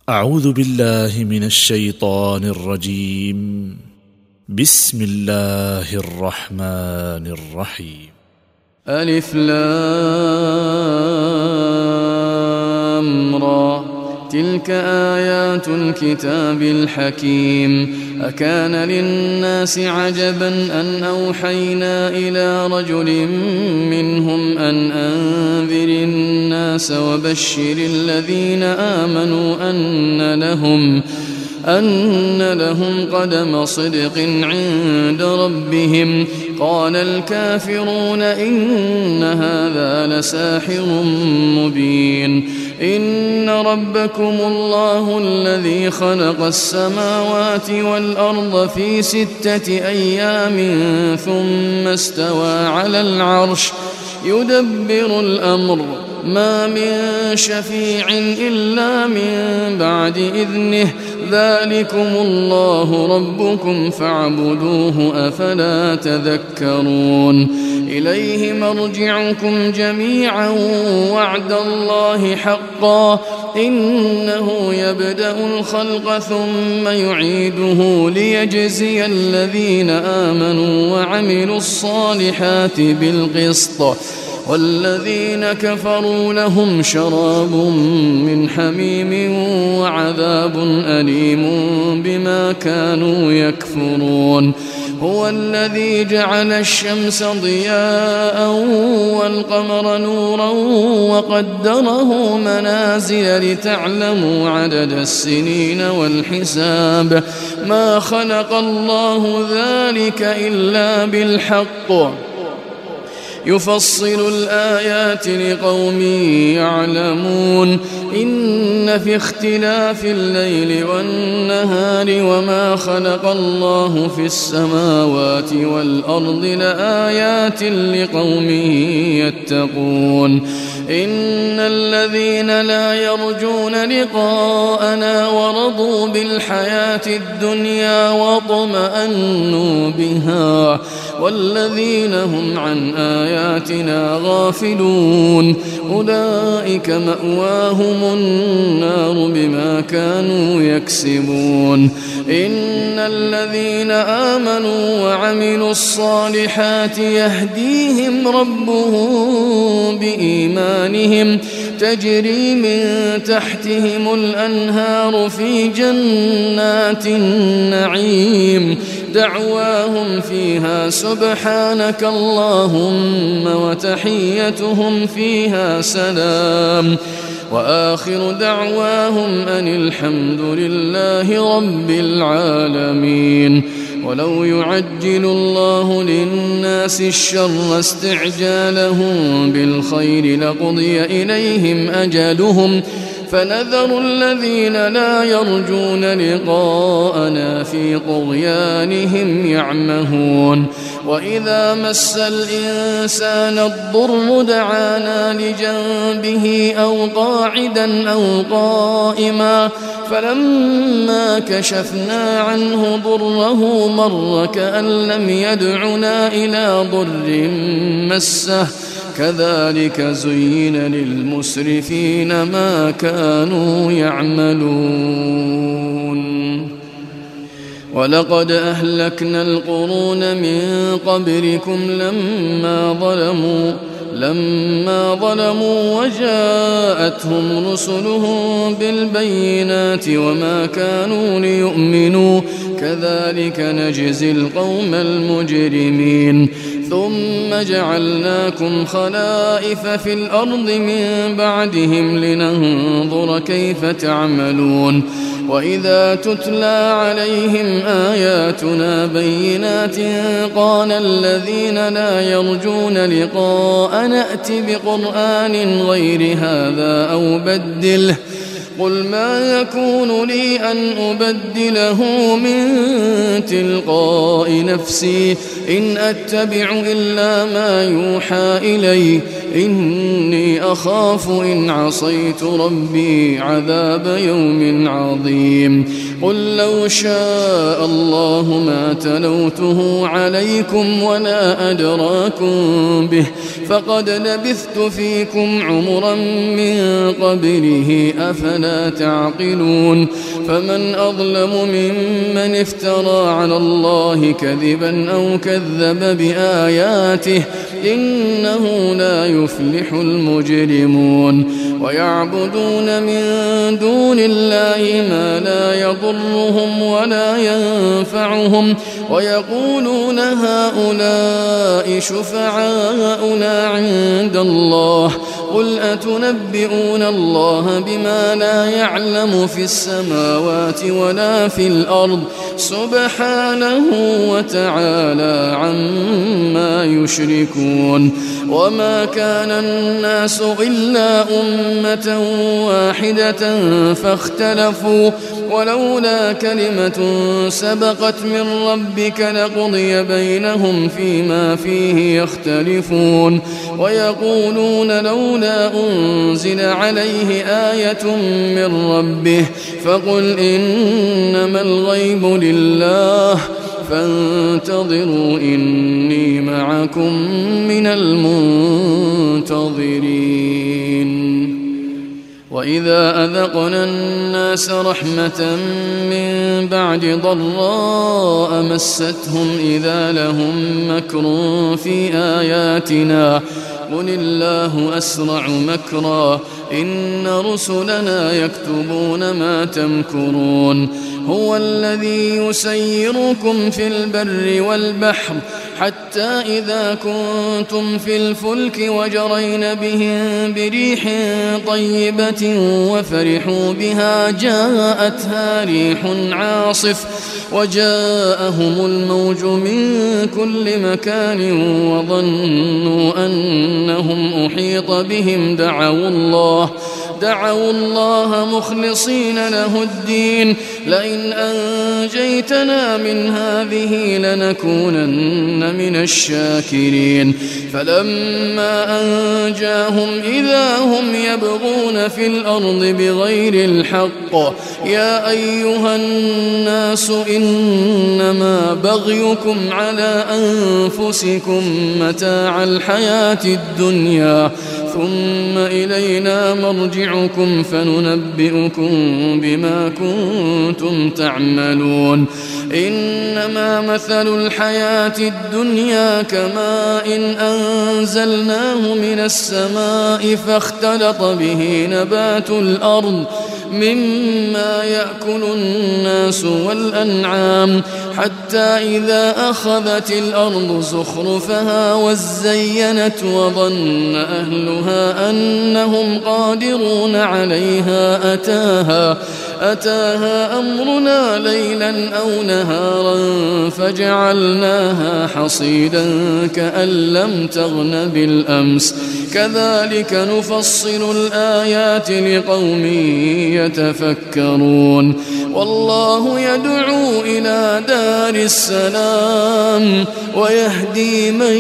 أعوذ بالله من الشيطان الرجيم. بسم الله الرحمن الرحيم. ألف لام را تلك آيات الكتاب الحكيم. أكان للناس عجبا أن أوحينا إلى رجل منهم أن أنذر الناس وبشر الذين آمنوا أن لهم قدم صدق عند ربهم. قال الكافرون إن هذا لساحر مبين. إن ربكم الله الذي خلق السماوات والأرض في 6 أيام ثم استوى على العرش يدبر الأمر ما من شفيع إلا من بعد إذنه ذلكم الله ربكم فاعبدوه أفلا تذكرون. إليه مرجعكم جميعا وعد الله حقا إنه يبدأ الخلق ثم يعيده ليجزي الذين آمنوا وعملوا الصالحات بالقسط والذين كفروا لهم شراب من حميم وعذاب أليم بما كانوا يكفرون. هو الذي جعل الشمس ضياء والقمر نورا وقدره منازل لتعلموا عدد السنين والحساب. ما خلق الله ذلك إلا بالحق يفصل الآيات لقوم يعلمون. إن في اختلاف الليل والنهار وما خلق الله في السماوات والأرض لآيات لقوم يتقون. إن الذين لا يرجون لقاءنا ورضوا بالحياة الدنيا واطمأنوا بها والذين هم عن آياتنا غافلون أولئك مأواهم النار بما كانوا يكسبون. إن الذين آمنوا وعملوا الصالحات يهديهم ربهم بإيمانهم تجري من تحتهم الأنهار في جنات النعيم دعواهم فيها سبحانك اللهم وتحيتهم فيها سلام وآخر دعواهم أن الحمد لله رب العالمين. ولو يعجل الله للناس الشر استعجالهم بالخير لقضي إليهم أجلهم فنذر الذين لا يرجون لقاءنا في طغيانهم يعمهون. وإذا مس الإنسان الضر دعانا لجنبه أو قاعدا أو قائما فلما كشفنا عنه ضره مر كأن لم يدعنا إلى ضر مسه كذلك زين للمسرفين ما كانوا يعملون. ولقد أهلكنا القرون من قبلكم لما ظلموا وجاءتهم رسلهم بالبينات وما كانوا ليؤمنوا كذلك نجزي القوم المجرمين. ثم جعلناكم خلائف في الأرض من بعدهم لننظر كيف تعملون. وإذا تتلى عليهم آياتنا بينات قال الذين لا يرجون لقاء نأت بقرآن غير هذا أو بدله قل ما يكون لي أن أبدله من تلقاء نفسي إن أتبع إلا ما يوحى إلي إني أخاف إن عصيت ربي عذاب يوم عظيم. قل لو شاء الله ما تلوته عليكم ولا أدراكم به فقد لبثت فيكم عمرا من قبله أفلا أفلا تعقلون فمن أظلم ممن افترى على الله كذبا أو كذب بآياته إنه لا يفلح المجرمون ويعبدون من دون الله ما لا يضرهم ولا ينفعهم ويقولون هؤلاء شفعاؤنا عند الله قل أتنبئون الله بما لا يعلم في السماوات ولا في الأرض سبحانه وتعالى عما يشركون وما كان الناس إلا أمة واحدة فاختلفوا ولولا كلمة سبقت من ربك لقضي بينهم فيما فيه يختلفون ويقولون لولا أنزل عليه آية من ربه فقل إنما الغيب لله فانتظروا إني معكم من المنتظرين وإذا أذقنا الناس رحمة من بعد ضراء مستهم إذا لهم مكر في آياتنا قل الله أسرع مكرا إن رسلنا يكتبون ما تمكرون هو الذي يسيركم في البر والبحر حتى إذا كنتم في الفلك وجرين بهم بريح طيبة وفرحوا بها جاءتها ريح عاصف وجاءهم الموج من كل مكان وظنوا أنهم أحيط بهم دعوا الله مخلصين له الدين لئن أنجيتنا من هذه لنكونن من الشاكرين فلما أنجاهم إذا هم يبغون في الأرض بغير الحق يا أيها الناس إنما بغيكم على أنفسكم متاع الحياة الدنيا ثم إلينا مرجعكم فننبئكم بما كنتم تعملون إنما مثل الحياة الدنيا كماء أنزلناه من السماء فاختلط به نبات الأرض مما يأكل الناس والأنعام حتى إذا أخذت الأرض زخرفها وزينت وظن أهلها أنهم قادرون عليها أتاها أمرنا ليلا أو نهارا فجعلناها حصيدا كأن لم تغن بالأمس كذلك نفصل الآيات لقوم يتفكرون والله يدعو إلى دار السلام ويهدي من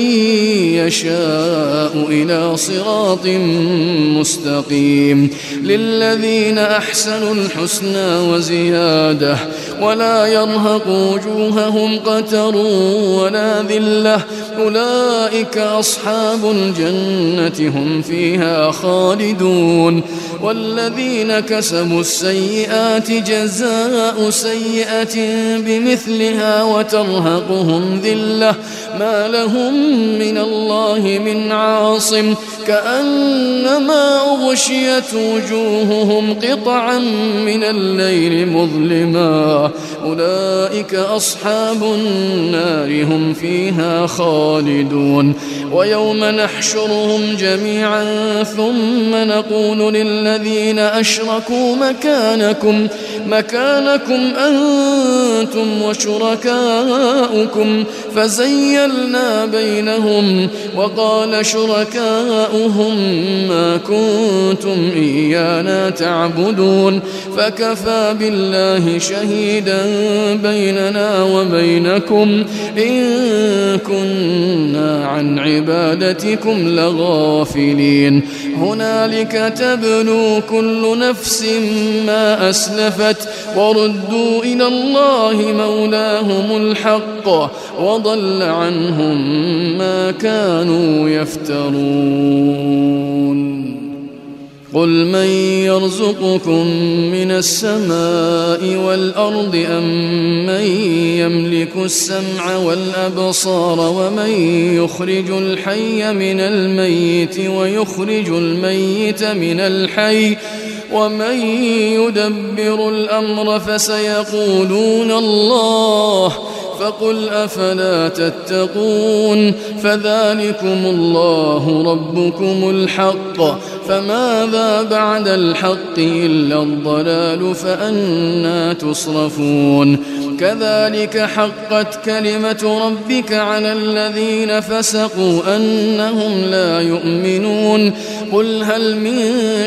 يشاء إلى صراط مستقيم للذين أحسنوا الحسنى وزيادة ولا يرهق وجوههم قتر ولا ذلة أولئك أصحاب الجنة هم فيها خالدون والذين كسبوا السيئات جزاء سيئة بمثلها وترهقهم ذلة ما لهم من الله من عاصم كأنما أغشيت وجوههم قطعا من الليل مظلما أولئك أصحاب النار هم فيها خالدون ويوم نحشرهم جميعا ثم نقول للذين أشركوا مكانكم أنتم وشركاؤكم فزيلنا بينهم وقال شركاؤهم ما كنتم إيانا تعبدون فكفى بالله شهيدا بيننا وبينكم إن كنا عن عبادتكم لغافلين هنالك تبلو كل نفس ما أسلفت وردوا إلى الله مولاهم الحق وضل عنهم ما كانوا يفترون قل من يرزقكم من السماء والأرض أم من يملك السمع والأبصار ومن يخرج الحي من الميت ويخرج الميت من الحي ومن يدبر الأمر فسيقولون الله فقل أفلا تتقون فذلكم الله ربكم الحق فماذا بعد الحق إلا الضلال فأنى تصرفون كذلك حقت كلمة ربك على الذين فسقوا أنهم لا يؤمنون قل هل من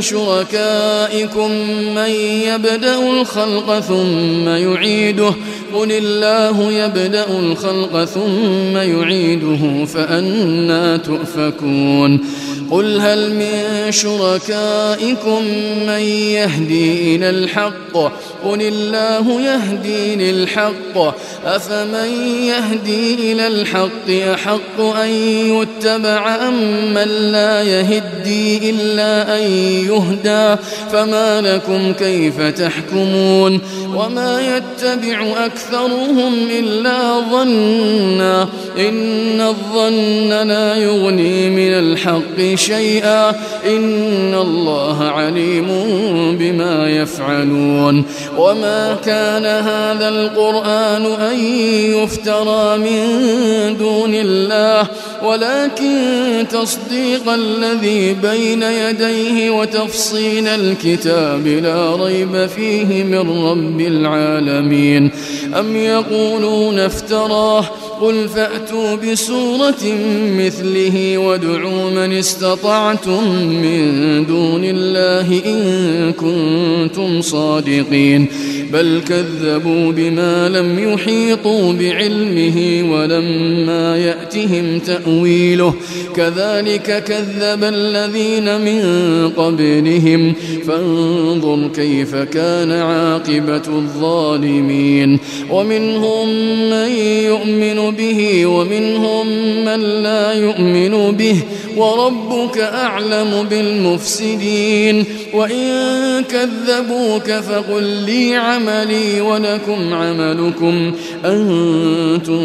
شركائكم من يبدأ الخلق ثم يعيده قل الله يبدأ الخلق ثم يعيده فأنى تؤفكون قل هل من شركائكم من يهدي إلى الحق قل الله يهدي للحق أفمن يهدي إلى الحق أحق أن يتبع أم من لا يهدي إلا أن يهدى فما لكم كيف تحكمون وما يتبع أكثرهم إلا ظنا إن الظن لا يغني من الحق شيئا إن الله عليم بما يفعلون وما كان هذا القرآن أن يفترى من دون الله ولكن تصديق الذي بين يديه وتفصيل الكتاب لا ريب فيه من رب العالمين أم يقولون افتراه قل فأتوا بسورة مثله وادعوا من استطعتم من دون الله إن كنتم صادقين بل كذبوا بما لم يحيطوا بعلمه ولما يأتهم تأويله كذلك كذب الذين من قبلهم فانظر كيف كان عاقبة الظالمين ومنهم من يؤمن به ومنهم من لا يؤمن به وربك أعلم بالمفسدين وإن كذبوك فقل لي عملي ولكم عملكم أنتم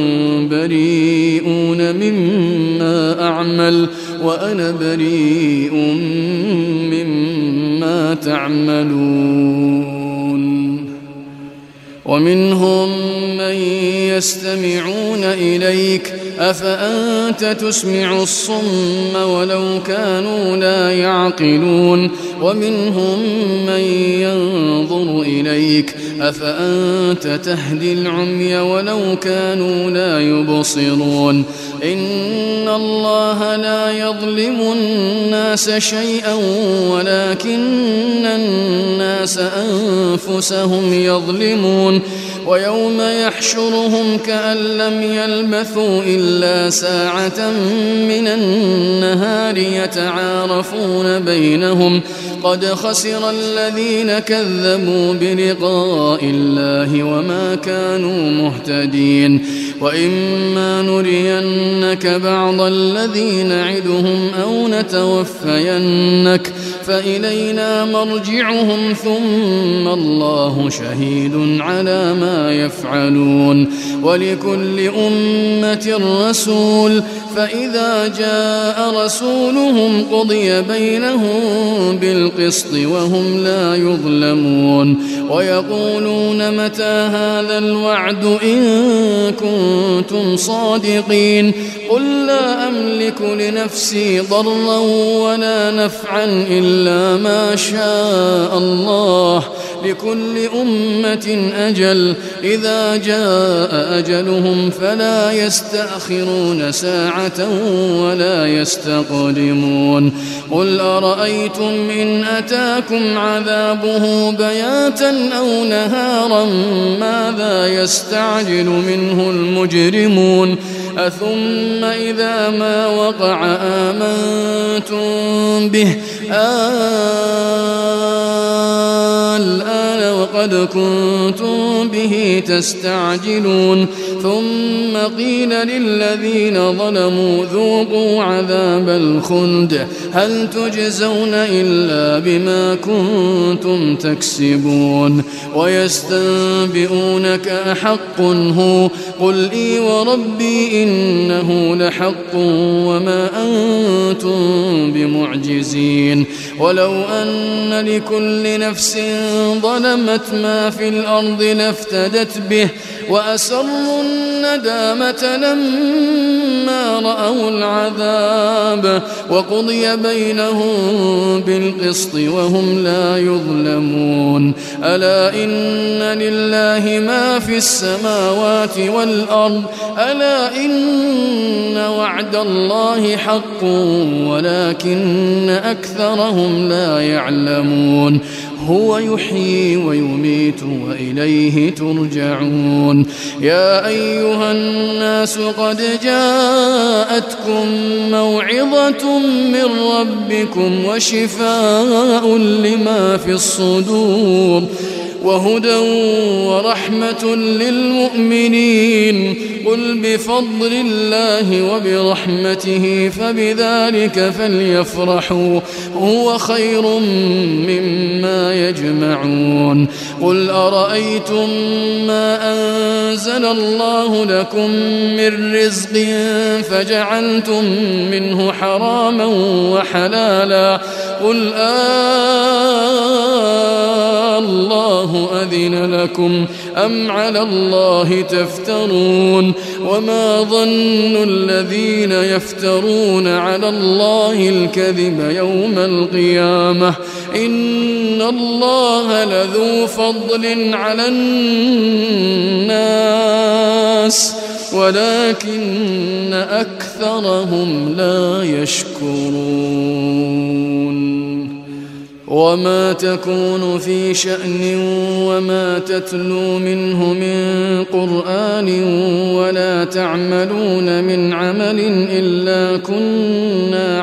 بريئون مما أعمل وأنا بريء مما تعملون ومنهم من يستمعون إليك أفأنت تسمع الصم ولو كانوا لا يعقلون ومنهم من ينظر إليك أفأنت تهدي العمي ولو كانوا لا يبصرون إن الله لا يظلم الناس شيئا ولكن الناس أنفسهم يظلمون ويوم يحشرهم كأن لم يلبثوا إلا ساعة من النهار يتعارفون بينهم قد خسر الذين كذبوا بلقاء الله وما كانوا مهتدين وإما نرينك بعض الذي نعدهم أو نتوفينك فإلينا مرجعهم ثم الله شهيد على ما يفعلون ولكل أمة رسول فإذا جاء رسولهم قضي بينهم بالقسط وهم لا يظلمون ويقولون متى هذا الوعد إن كنتم صادقين قل لا أملك لنفسي ضرا ولا نفعا إلا ما شاء الله لكل أمة أجل إذا جاء أجلهم فلا يستأخرون ساعة ولا يستقدمون قل أرأيتم إن أتاكم عذابه بياتا أو نهارا ماذا يستعجل منه المجرمون أثم إذا ما وقع آمنتم به الآن قد كنتم به تستعجلون ثم قيل للذين ظلموا ذوقوا عذاب الخلد هل تجزون إلا بما كنتم تكسبون ويستنبئونك أحق هو قل إي وربي إنه لحق وما أنتم بمعجزين ولو أن لكل نفس ظلمت ما في الأرض لافتدت به وأسروا الندامة لما رأوا العذاب وقضي بينهم بالقسط وهم لا يظلمون ألا إن لله ما في السماوات والأرض ألا إن وعد الله حق ولكن أكثرهم لا يعلمون هو يحيي ويميت وإليه ترجعون يا أيها الناس قد جاءتكم موعظة من ربكم وشفاء لما في الصدور وهدى ورحمة للمؤمنين قل بفضل الله وبرحمته فبذلك فليفرحوا هو خير مما يجمعون قل أرأيتم ما أنزل الله لكم من رزق فجعلتم منه حراما وحلالا قل الله أذن لكم أم على الله تفترون وما ظن الذين يفترون على الله الكذب يوم القيامة إن الله لذو فضل على الناس ولكن أكثرهم لا يشكرون وما تكون في شأن وما تتلو منه من قرآن ولا تعملون من عمل إلا كنا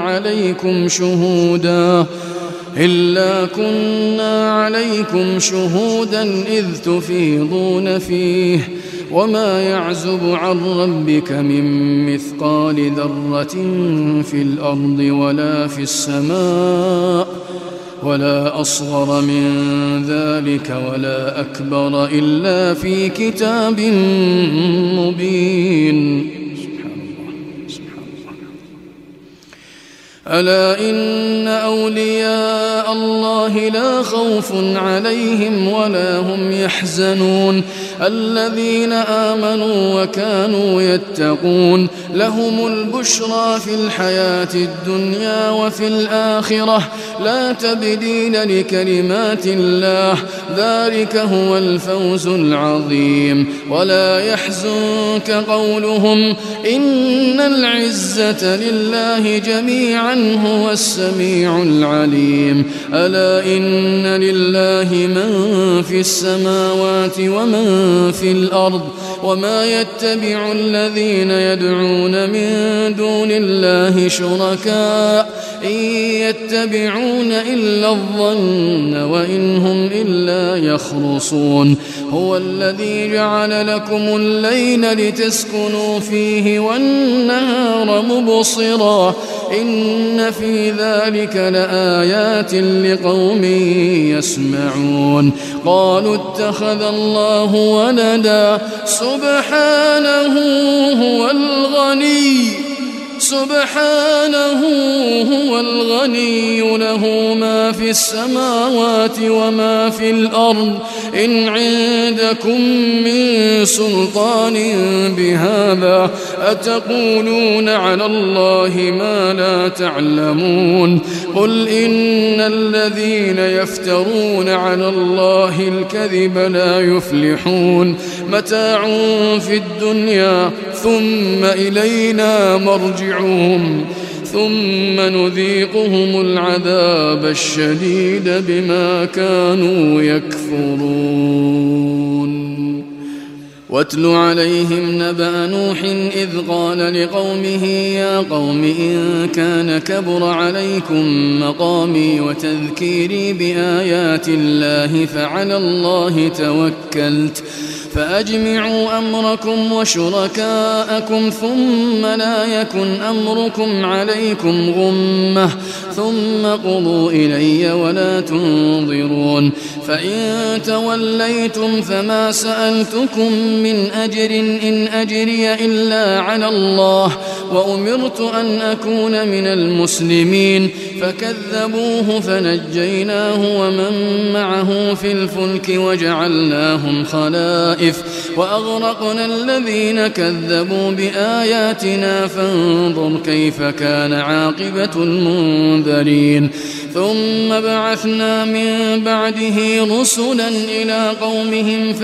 عليكم شهودا إذ تفيضون فيه وما يعزب عن ربك من مثقال ذرة في الأرض ولا في السماء ولا أصغر من ذلك ولا أكبر إلا في كتاب مبين ألا إن أولياء الله لا خوف عليهم ولا هم يحزنون الذين آمنوا وكانوا يتقون لهم البشرى في الحياة الدنيا وفي الآخرة لا تبديل لكلمات الله ذلك هو الفوز العظيم ولا يحزنك قولهم إن العزة لله جميعا هو السميع العليم ألا إن لله من في السماوات ومن في الأرض وما يتبع الذين يدعون من دون الله شركاء إن يتبعون إلا الظن وإن هم إلا يخرصون هو الذي جعل لكم الليل لتسكنوا فيه والنهار مبصرا إن في ذلك لآيات لقوم يسمعون قالوا اتخذ الله ولدا سبحانه هو الغني له ما في السماوات وما في الأرض إن عندكم من سلطان بهذا أتقولون على الله ما لا تعلمون قل إن الذين يفترون على الله الكذب لا يفلحون متاع في الدنيا ثم إلينا مرجعهم ثم نذيقهم العذاب الشديد بما كانوا يكفرون واتل عليهم نبأ نوح إذ قال لقومه يا قوم إن كان كبر عليكم مقامي وتذكيري بآيات الله فعلى الله توكلت فأجمعوا أمركم وشركاءكم ثم لا يكن أمركم عليكم غمة ثم قضوا إلي ولا تنظرون فإن توليتم فما سألتكم من أجر إن أجري إلا على الله وأمرت أن أكون من المسلمين فكذبوه فنجيناه ومن معه في الفلك وجعلناهم خلائف وأغرقنا الذين كذبوا بآياتنا فانظر كيف كان عاقبة المنذرين ثم بعثنا من بعده رسلا إلى قومهم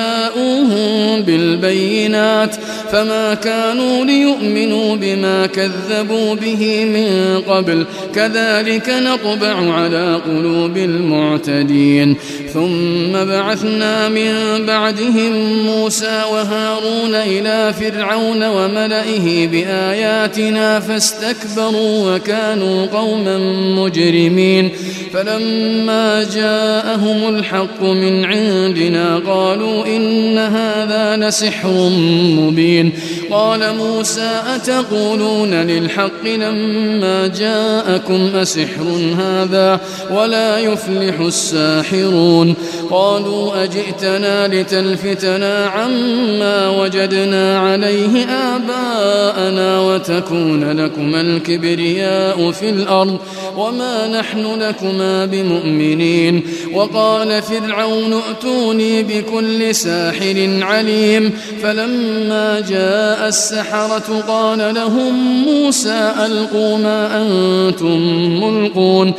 فجاءوهم بالبينات فما كانوا ليؤمنوا بما كذبوا به من قبل كذلك نطبع على قلوب المعتدين ثم بعثنا من بعدهم موسى وهارون إلى فرعون وملئه بآياتنا فاستكبروا وكانوا قوما مجرمين فلما جاءهم الحق من عندنا قالوا إن هذا لسحر مبين قال موسى أتقولون للحق لما جاءكم أسحر هذا ولا يفلح الساحرون قالوا أجئتنا لتلفتنا عما وجدنا عليه آباءنا وتكون لكما الكبرياء في الأرض وما نحن لكما بمؤمنين وقال فرعون ائتوني بكل ساحر عليم فلما جاء السحرة قال لهم موسى ألقوا ما أنتم ملقون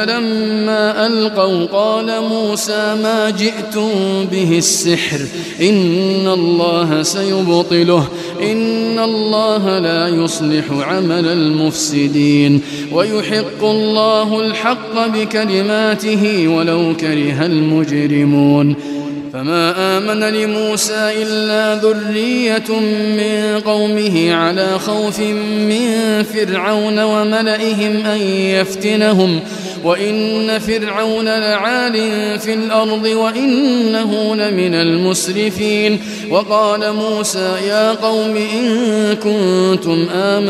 فلما ألقوا قال موسى ما جئتم به السحر إن الله سيبطله إن الله لا يصلح عمل المفسدين ويحق الله الحق بكلماته ولو كره المجرمون فما آمن لموسى إلا ذرية من قومه على خوف من فرعون وملئهم أن يفتنهم وإن فرعون لعال في الأرض وإنه لمن المسرفين وقال موسى يا قوم إن كنتم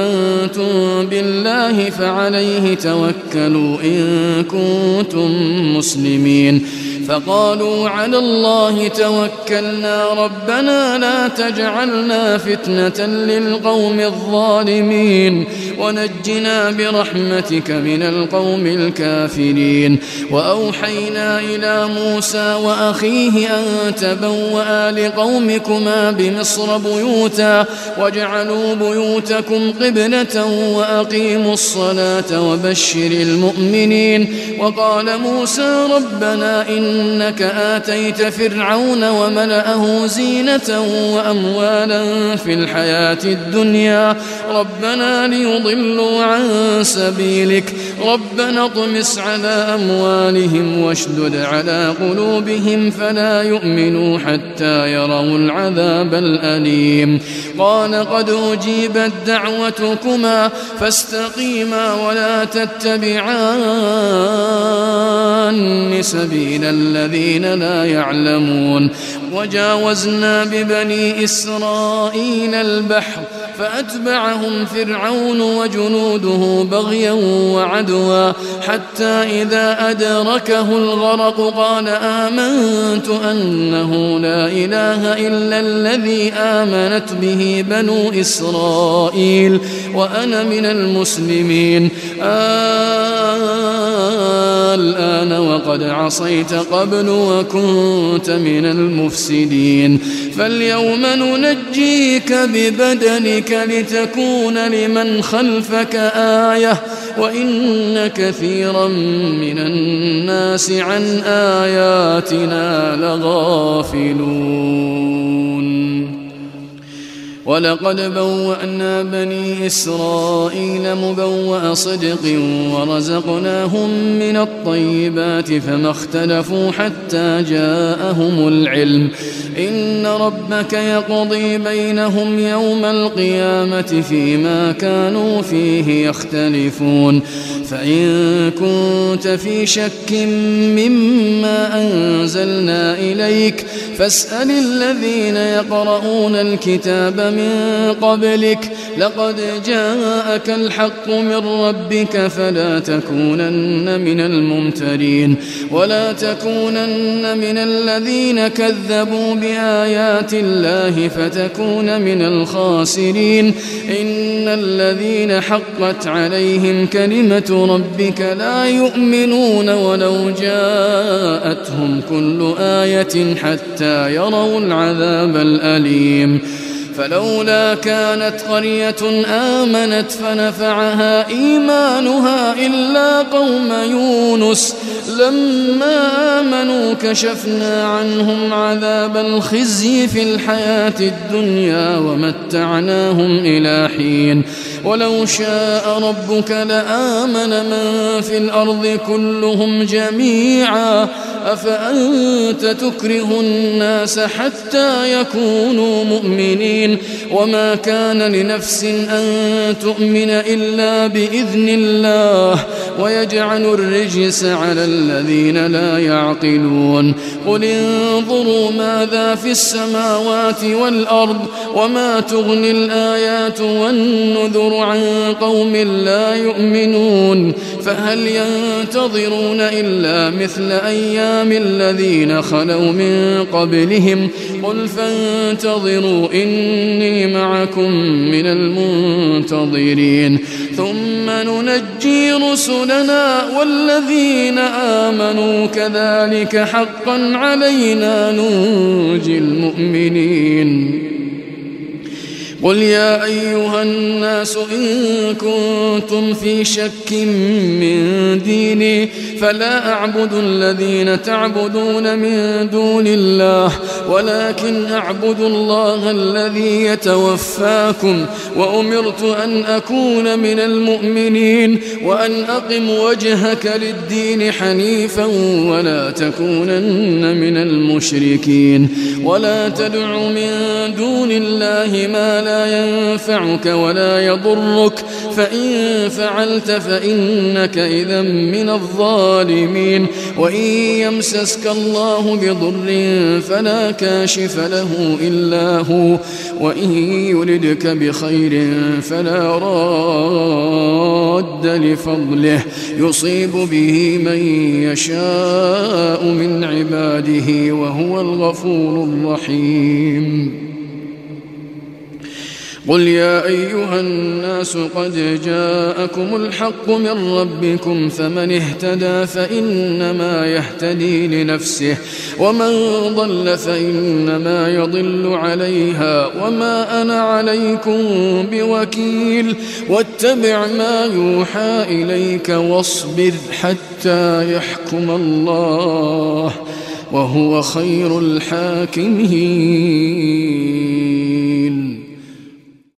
آمنتم بالله فعليه توكلوا إن كنتم مسلمين فقالوا على الله توكلنا ربنا لا تجعلنا فتنة للقوم الظالمين ونجنا برحمتك من القوم الكافرين وأوحينا إلى موسى وأخيه أن تبوأ لقومكما بمصر بيوتا واجعلوا بيوتكم قبلة وأقيموا الصلاة وبشر المؤمنين وقال موسى ربنا إنك آتيت فرعون وملأه زينة وأموالا في الحياة الدنيا ربنا ليضلوا عن سبيلك ربنا اطمس على أموالهم واشدد على قلوبهم فلا يؤمنوا حتى يروا العذاب الأليم قال قد أجيبت دعوتكما فاستقيما ولا تتبعان سبيل الذين لا يعلمون وجاوزنا ببني إسرائيل البحر فأتبعهم فرعون وجنوده بغيا وعدوا حتى إذا أدركه الغرق قال آمنت أنه لا إله إلا الذي آمنت به بنو إسرائيل وأنا من المسلمين الآن وقد عصيت قبل وكنت من المفسدين فاليوم ننجيك ببدنك لتكون لمن خلفك آية وإن كثيرا من الناس عن آياتنا لغافلون ولقد بوأنا بني إسرائيل مبوأ صدق ورزقناهم من الطيبات فما اختلفوا حتى جاءهم العلم إن ربك يقضي بينهم يوم القيامة فيما كانوا فيه يختلفون فإن كنت في شك مما أنزلنا إليك فاسأل الذين يقرؤون الكتاب من قبلك لقد جاءك الحق من ربك فلا تكونن من الممترين ولا تكونن من الذين كذبوا بآيات الله فتكون من الخاسرين إن الذين حقت عليهم كلمة ربك لا يؤمنون ولو جاءتهم كل آية حتى يروا العذاب الأليم فلولا كانت قرية آمنت فنفعها إيمانها إلا قوم يونس لما آمنوا كشفنا عنهم عذاب الخزي في الحياة الدنيا ومتعناهم إلى حين ولو شاء ربك لآمن من في الأرض كلهم جميعا أفأنت تكره الناس حتى يكونوا مؤمنين وما كان لنفس أن تؤمن إلا بإذن الله ويجعل الرجس على الذين لا يعقلون قل انظروا ماذا في السماوات والأرض وما تغني الآيات والنذر عن قوم لا يؤمنون فهل ينتظرون إلا مثل أيام الذين خلوا من قبلهم قل فانتظروا إني معكم من المنتظرين ثم ننجي رسلنا والذين آمنوا كذلك حقا علينا ننجي المؤمنين قل يا أيها الناس إن كنتم في شك من ديني فلا أعبد الذين تعبدون من دون الله ولكن أعبد الله الذي يتوفاكم وأمرت أن أكون من المؤمنين وأن أقم وجهك للدين حنيفا ولا تكونن من المشركين ولا تدع من دون الله ما لا ينفعك ولا يضرك فإن فعلت فإنك إذا من الظالمين وإن يمسسك الله بضر فلا كاشف له إلا هو وإن يردك بخير فلا راد لفضله يصيب به من يشاء من عباده وهو الغفور الرحيم قل يا أيها الناس قد جاءكم الحق من ربكم فمن اهتدى فإنما يهتدي لنفسه ومن ضل فإنما يضل عليها وما أنا عليكم بوكيل واتبع ما يوحى إليك واصبر حتى يحكم الله وهو خير الحاكمين